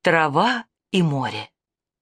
Трава и море.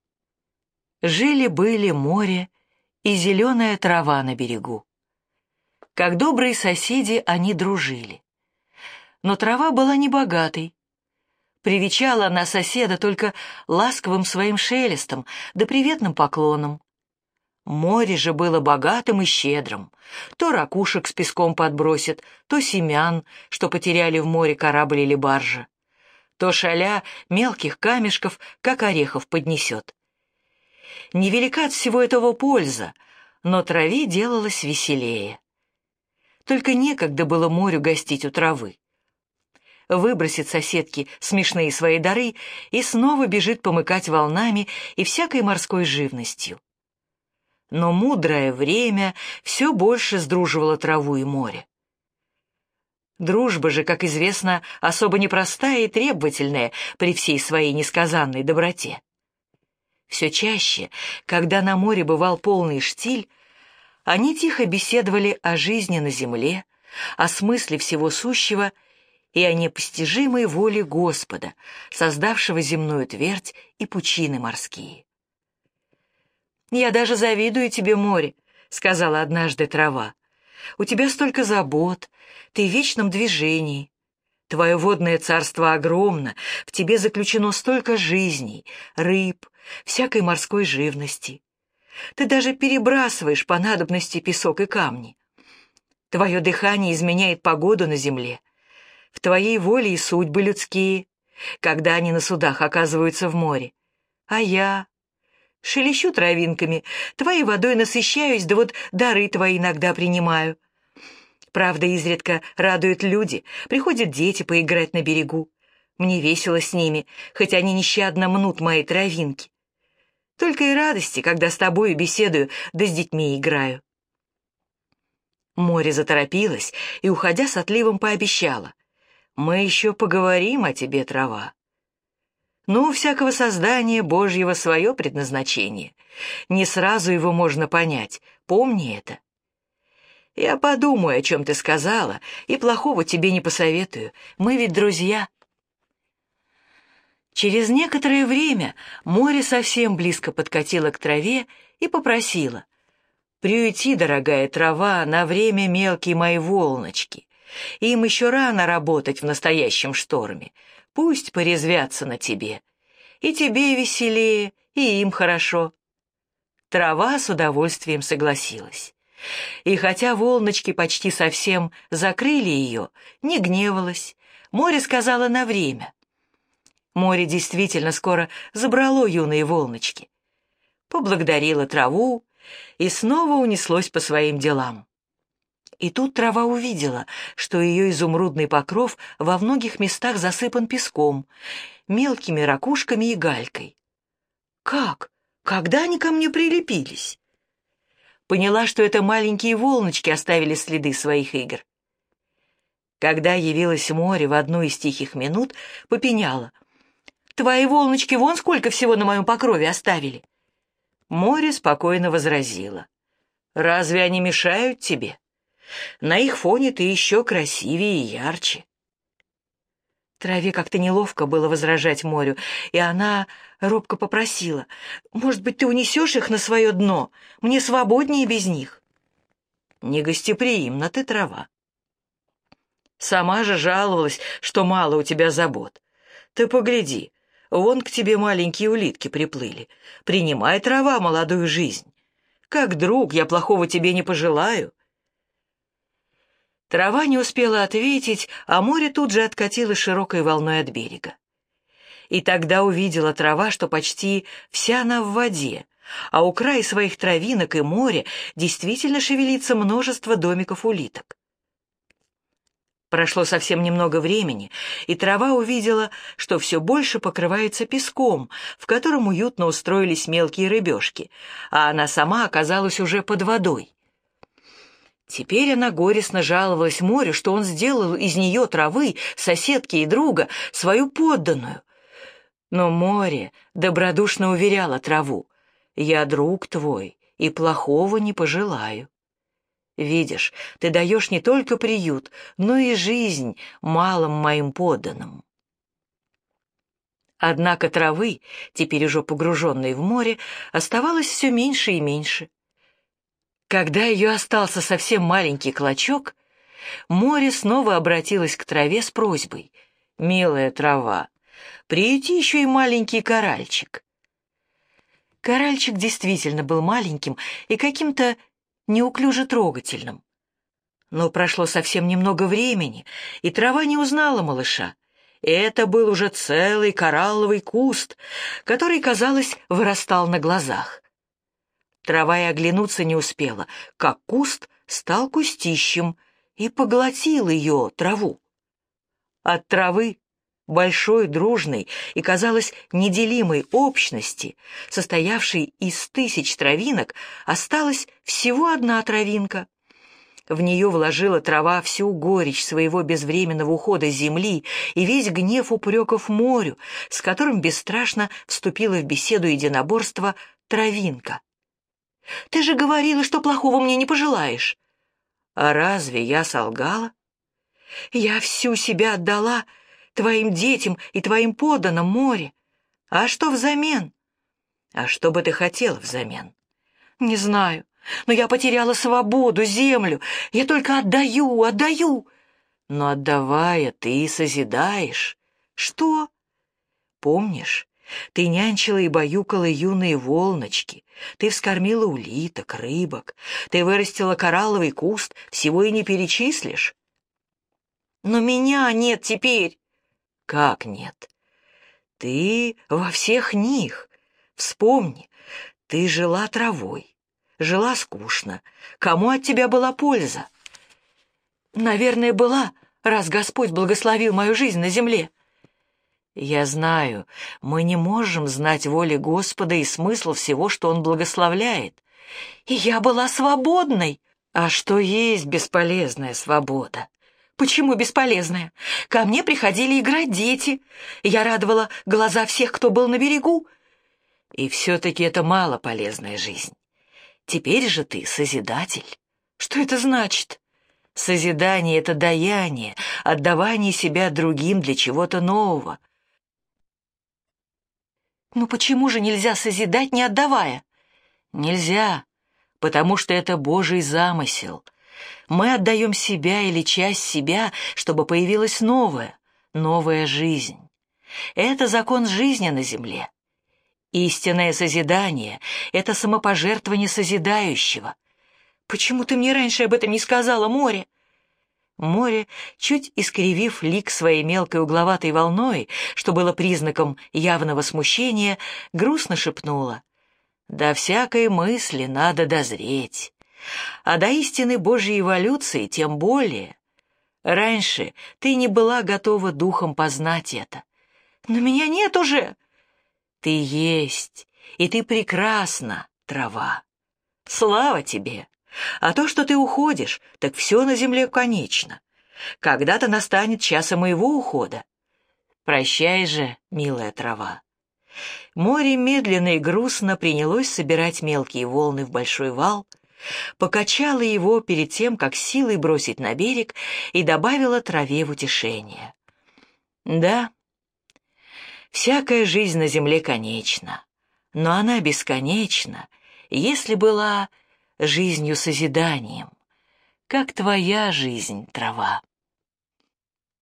Жили-были море и зеленая трава на берегу. Как добрые соседи они дружили. Но трава была небогатой. Привечала она соседа только ласковым своим шелестом да приветным поклоном. Море же было богатым и щедрым. То ракушек с песком подбросит, то семян, что потеряли в море корабль или баржа, то шаля мелких камешков, как орехов, поднесет. Невелика от всего этого польза, но траве делалось веселее. Только некогда было морю гостить у травы. Выбросит соседке смешные свои дары и снова бежит помыкать волнами и всякой морской живностью. Но мудрое время все больше сдруживало траву и море. Дружба же, как известно, особо непростая и требовательная при всей своей несказанной доброте. Все чаще, когда на море бывал полный штиль, они тихо беседовали о жизни на земле, о смысле всего сущего и о непостижимой воле Господа, создавшего земную твердь и пучины морские. «Я даже завидую тебе, море», — сказала однажды трава. «У тебя столько забот, ты в вечном движении. Твое водное царство огромно, в тебе заключено столько жизней, рыб, всякой морской живности. Ты даже перебрасываешь по надобности песок и камни. Твое дыхание изменяет погоду на земле. В твоей воле и судьбы людские, когда они на судах оказываются в море. А я шелещу травинками, твоей водой насыщаюсь, да вот дары твои иногда принимаю. Правда, изредка радуют люди, приходят дети поиграть на берегу. Мне весело с ними, хоть они нещадно мнут мои травинки. Только и радости, когда с тобою беседую, да с детьми играю». Море заторопилось и, уходя с отливом, пообещало: «Мы еще поговорим о тебе, трава. Но у всякого создания Божьего свое предназначение. Не сразу его можно понять, помни это. Я подумаю, о чем ты сказала, и плохого тебе не посоветую. Мы ведь друзья». Через некоторое время море совсем близко подкатило к траве и попросило: «Приюти, дорогая трава, на время мелкие мои волночки. Им еще рано работать в настоящем шторме. Пусть порезвятся на тебе. И тебе веселее, и им хорошо». Трава с удовольствием согласилась. И хотя волночки почти совсем закрыли ее, не гневалась. Море сказала на время. Море действительно скоро забрало юные волночки. Поблагодарило траву и снова унеслось по своим делам. И тут трава увидела, что ее изумрудный покров во многих местах засыпан песком, мелкими ракушками и галькой. «Как? Когда они ко мне прилепились?» Поняла, что это маленькие волночки оставили следы своих игр. Когда явилось море в одну из тихих минут, попеняла: «Твои волночки вон сколько всего на моем покрове оставили». Море спокойно возразило: «Разве они мешают тебе? На их фоне ты еще красивее и ярче». Траве как-то неловко было возражать морю, и она робко попросила: «Может быть, ты унесешь их на свое дно? Мне свободнее без них». «Негостеприимна ты, трава. Сама же жаловалась, что мало у тебя забот. Ты погляди, вон к тебе маленькие улитки приплыли. Принимай, трава, молодую жизнь. Как друг я плохого тебе не пожелаю». Трава не успела ответить, а море тут же откатило широкой волной от берега. И тогда увидела трава, что почти вся она в воде, а у края своих травинок и моря действительно шевелится множество домиков улиток. Прошло совсем немного времени, и трава увидела, что все больше покрывается песком, в котором уютно устроились мелкие рыбешки, а она сама оказалась уже под водой. Теперь она горестно жаловалась морю, что он сделал из нее, травы, соседки и друга, свою подданную. Но море добродушно уверяло траву: «Я друг твой и плохого не пожелаю. Видишь, ты даешь не только приют, но и жизнь малым моим подданным». Однако травы, теперь уже погруженной в море, оставалось все меньше и меньше. Когда ее остался совсем маленький клочок, море снова обратилось к траве с просьбой: «Милая трава, приюти еще и маленький коральчик». Коральчик действительно был маленьким и каким-то неуклюже трогательным. Но прошло совсем немного времени, и трава не узнала малыша. Это был уже целый коралловый куст, который, казалось, вырастал на глазах. Трава и оглянуться не успела, как куст стал кустищем и поглотил ее, траву. От травы, большой, дружной и, казалось, неделимой общности, состоявшей из 1000 травинок, осталась всего одна травинка. В нее вложила трава всю горечь своего безвременного ухода с земли и весь гнев упреков морю, с которым бесстрашно вступила в беседу единоборства травинка. «Ты же говорила, что плохого мне не пожелаешь». «А разве я солгала?» «Я всю себя отдала твоим детям и твоим подданным, море. А что взамен?» «А что бы ты хотела взамен?» «Не знаю, но я потеряла свободу, землю. Я только отдаю. Но отдавая, ты созидаешь». «Что?» «Помнишь, ты нянчила и баюкала юные волночки, ты вскормила улиток, рыбок, ты вырастила коралловый куст, всего и не перечислишь». «Но меня нет теперь». «Как нет? Ты во всех них. Вспомни, ты жила травой, жила скучно. Кому от тебя была польза?» «Наверное, была, раз Господь благословил мою жизнь на земле». «Я знаю, мы не можем знать воли Господа и смысл всего, что Он благословляет. И я была свободной». «А что есть бесполезная свобода?» «Почему бесполезная? Ко мне приходили играть дети. Я радовала глаза всех, кто был на берегу». «И все-таки это малополезная жизнь. Теперь же ты созидатель». «Что это значит?» «Созидание — это даяние, отдавание себя другим для чего-то нового». «Ну почему же нельзя созидать, не отдавая?» «Нельзя, потому что это Божий замысел. Мы отдаем себя или часть себя, чтобы появилась новая жизнь. Это закон жизни на земле. Истинное созидание — это самопожертвование созидающего». «Почему ты мне раньше об этом не сказала, море?» Море, чуть искривив лик своей мелкой угловатой волной, что было признаком явного смущения, грустно шепнуло: «До всякой мысли надо дозреть, а до истины Божьей эволюции тем более. Раньше ты не была готова духом познать это». «Но меня нет уже». «Ты есть, и ты прекрасна, трава. Слава тебе! А то, что ты уходишь, так все на земле конечно. Когда-то настанет час и моего ухода. Прощай же, милая трава». Море медленно и грустно принялось собирать мелкие волны в большой вал, покачало его перед тем, как силой бросить на берег, и добавило траве в утешение: «Да, всякая жизнь на земле конечна, но она бесконечна, если была жизнью-созиданием, как твоя жизнь, трава».